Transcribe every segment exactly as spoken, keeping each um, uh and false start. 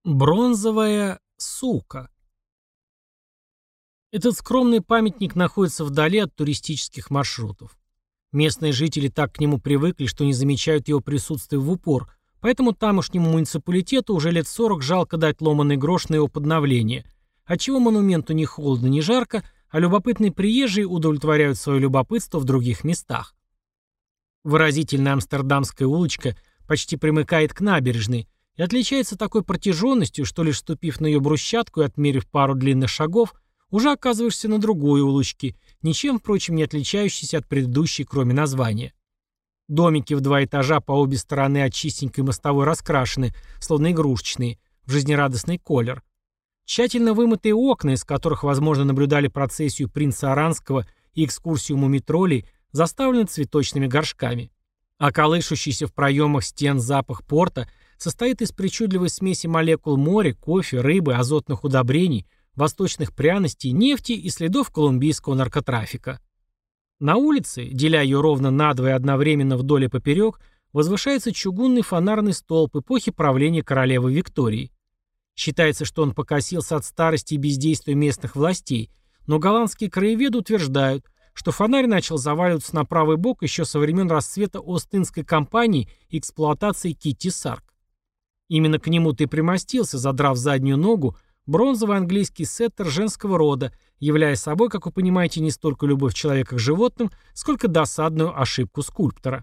Бронзовая сука. Этот скромный памятник находится вдали от туристических маршрутов. Местные жители так к нему привыкли, что не замечают его присутствия в упор, поэтому тамошнему муниципалитету уже лет сорок жалко дать ломаный грош на его подновление, отчего монументу ни холодно, ни жарко, а любопытные приезжие удовлетворяют свое любопытство в других местах. Выразительная амстердамская улочка почти примыкает к набережной и отличается такой протяженностью, что лишь ступив на ее брусчатку и отмерив пару длинных шагов, уже оказываешься на другой улочке, ничем, впрочем, не отличающейся от предыдущей, кроме названия. Домики в два этажа по обе стороны от чистенькой мостовой раскрашены, словно игрушечные, в жизнерадостный колер. Тщательно вымытые окна, из которых, возможно, наблюдали процессию принца Аранского и экскурсию мумитролей, заставлены цветочными горшками. А колышущийся в проемах стен запах порта состоит из причудливой смеси молекул моря, кофе, рыбы, азотных удобрений, восточных пряностей, нефти и следов колумбийского наркотрафика. На улице, деля ее ровно надвое одновременно вдоль и поперек, возвышается чугунный фонарный столб эпохи правления королевы Виктории. Считается, что он покосился от старости и бездействия местных властей, но голландские краеведы утверждают, что фонарь начал заваливаться на правый бок еще со времен расцвета Остинской компании и эксплуатации Китти Сарк. Именно к нему ты примостился, задрав заднюю ногу, бронзовый английский сеттер женского рода, являя собой, как вы понимаете, не столько любовь человека к животным, сколько досадную ошибку скульптора.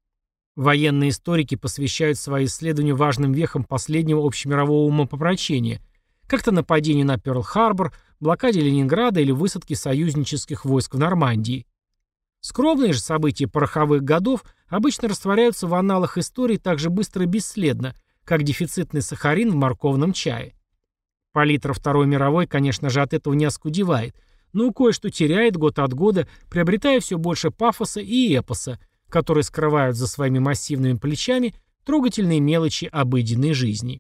Военные историки посвящают свои исследования важным вехам последнего общемирового умопомрачения, как-то нападению на Пёрл-Харбор, блокаде Ленинграда или высадке союзнических войск в Нормандии. Скромные же события пороховых годов обычно растворяются в аналах истории так же быстро и бесследно, как дефицитный сахарин в морковном чае. Палитра Второй мировой, конечно же, от этого не оскудевает, но кое-что теряет год от года, приобретая все больше пафоса и эпоса, которые скрывают за своими массивными плечами трогательные мелочи обыденной жизни.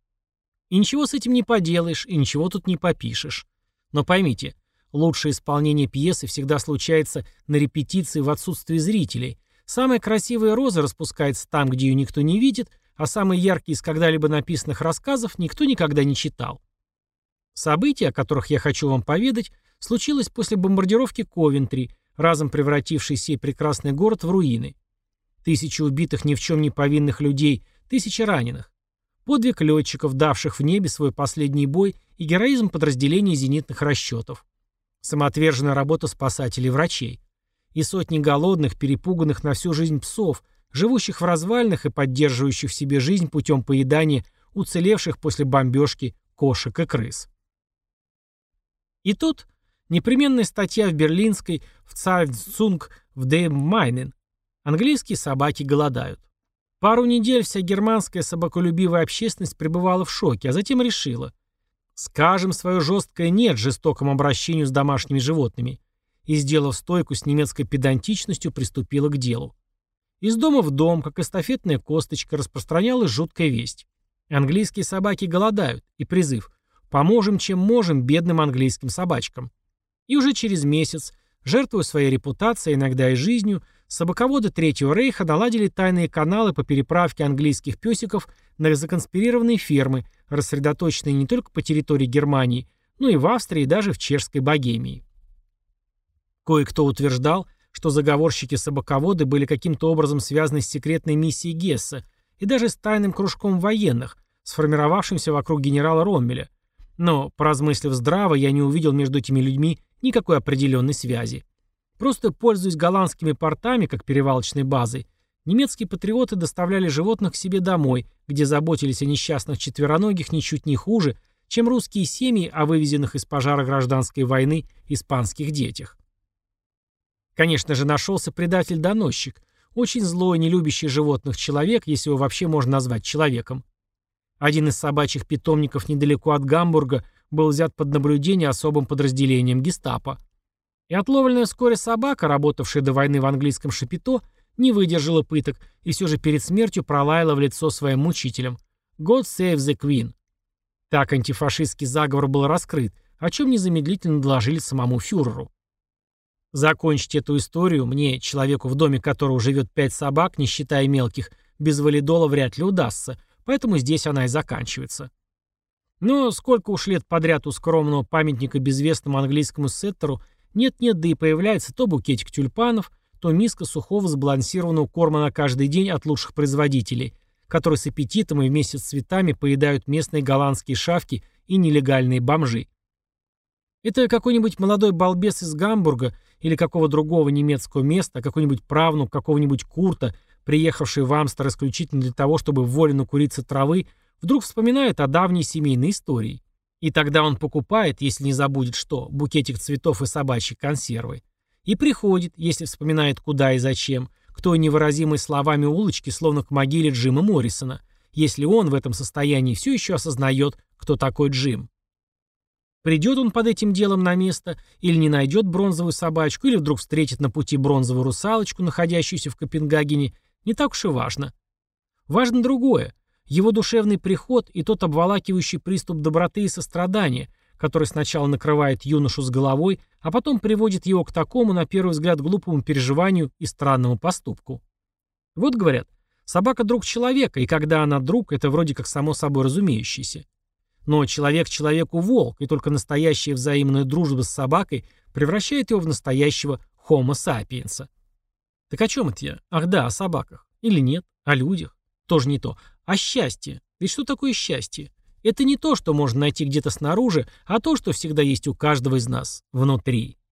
И ничего с этим не поделаешь, и ничего тут не попишешь. Но поймите, лучшее исполнение пьесы всегда случается на репетиции в отсутствии зрителей. Самая красивая роза распускается там, где ее никто не видит, а самый яркий из когда-либо написанных рассказов никто никогда не читал. События, о которых я хочу вам поведать, случилось после бомбардировки Ковентри, разом превратившей сей прекрасный город в руины. Тысячи убитых ни в чем не повинных людей, тысячи раненых. Подвиг летчиков, давших в небе свой последний бой, и героизм подразделений зенитных расчетов. Самоотверженная работа спасателей и врачей. И сотни голодных, перепуганных на всю жизнь псов, живущих в развалинах и поддерживающих в себе жизнь путем поедания уцелевших после бомбежки кошек и крыс. И тут непременная статья в берлинской в Zeitung в dem Mainen. Английские собаки голодают. Пару недель вся германская собаколюбивая общественность пребывала в шоке, а затем решила: скажем свое жесткое «нет» жестокому обращению с домашними животными, и, сделав стойку с немецкой педантичностью, приступила к делу. Из дома в дом, как эстафетная косточка, распространялась жуткая весть. Английские собаки голодают, и призыв: поможем, чем можем, бедным английским собачкам. И уже через месяц, жертвуя своей репутацией, иногда и жизнью, собаководы Третьего рейха наладили тайные каналы по переправке английских песиков на законспирированные фермы, рассредоточенные не только по территории Германии, но и в Австрии и даже в чешской Богемии. Кое-кто утверждал, что заговорщики-собаководы были каким-то образом связаны с секретной миссией Гесса и даже с тайным кружком военных, сформировавшимся вокруг генерала Роммеля. Но, поразмыслив здраво, я не увидел между этими людьми никакой определенной связи. Просто, пользуясь голландскими портами как перевалочной базой, немецкие патриоты доставляли животных к себе домой, где заботились о несчастных четвероногих ничуть не хуже, чем русские семьи о вывезенных из пожара гражданской войны испанских детях. Конечно же, нашелся предатель-доносчик, очень злой, не любящий животных человек, если его вообще можно назвать человеком. Один из собачьих питомников недалеко от Гамбурга был взят под наблюдение особым подразделением гестапо. И отловленная вскоре собака, работавшая до войны в английском шапито, не выдержала пыток и все же перед смертью пролаяла в лицо своим мучителям: «God save the Queen». Так антифашистский заговор был раскрыт, о чем незамедлительно доложили самому фюреру. Закончить эту историю мне, человеку, в доме которого живет пять собак, не считая мелких, без валидола вряд ли удастся, поэтому здесь она и заканчивается. Но сколько уж лет подряд у скромного памятника безвестному английскому сеттеру нет-нет, да и появляется то букетик тюльпанов, то миска сухого сбалансированного корма на каждый день от лучших производителей, которые с аппетитом и вместе с цветами поедают местные голландские шавки и нелегальные бомжи. Это какой-нибудь молодой балбес из Гамбурга или какого другого немецкого места, какой-нибудь правнук какого-нибудь Курта, приехавший в Амстер исключительно для того, чтобы в воле накуриться травы, вдруг вспоминает о давней семейной истории. И тогда он покупает, если не забудет что, букетик цветов и собачьей консервы. И приходит, если вспоминает куда и зачем, к той невыразимой словами улочки, словно к могиле Джима Моррисона, если он в этом состоянии все еще осознает, кто такой Джим. Придет он под этим делом на место, или не найдет бронзовую собачку, или вдруг встретит на пути бронзовую русалочку, находящуюся в Копенгагене, не так уж и важно. Важно другое. Его душевный приход и тот обволакивающий приступ доброты и сострадания, который сначала накрывает юношу с головой, а потом приводит его к такому, на первый взгляд, глупому переживанию и странному поступку. Вот говорят, собака друг человека, и когда она друг, это вроде как само собой разумеющееся. Но человек человеку волк, и только настоящая взаимная дружба с собакой превращает его в настоящего homo sapiens. Так о чем это я? Ах да, о собаках. Или нет? О людях? Тоже не то. О счастье. Ведь что такое счастье? Это не то, что можно найти где-то снаружи, а то, что всегда есть у каждого из нас внутри.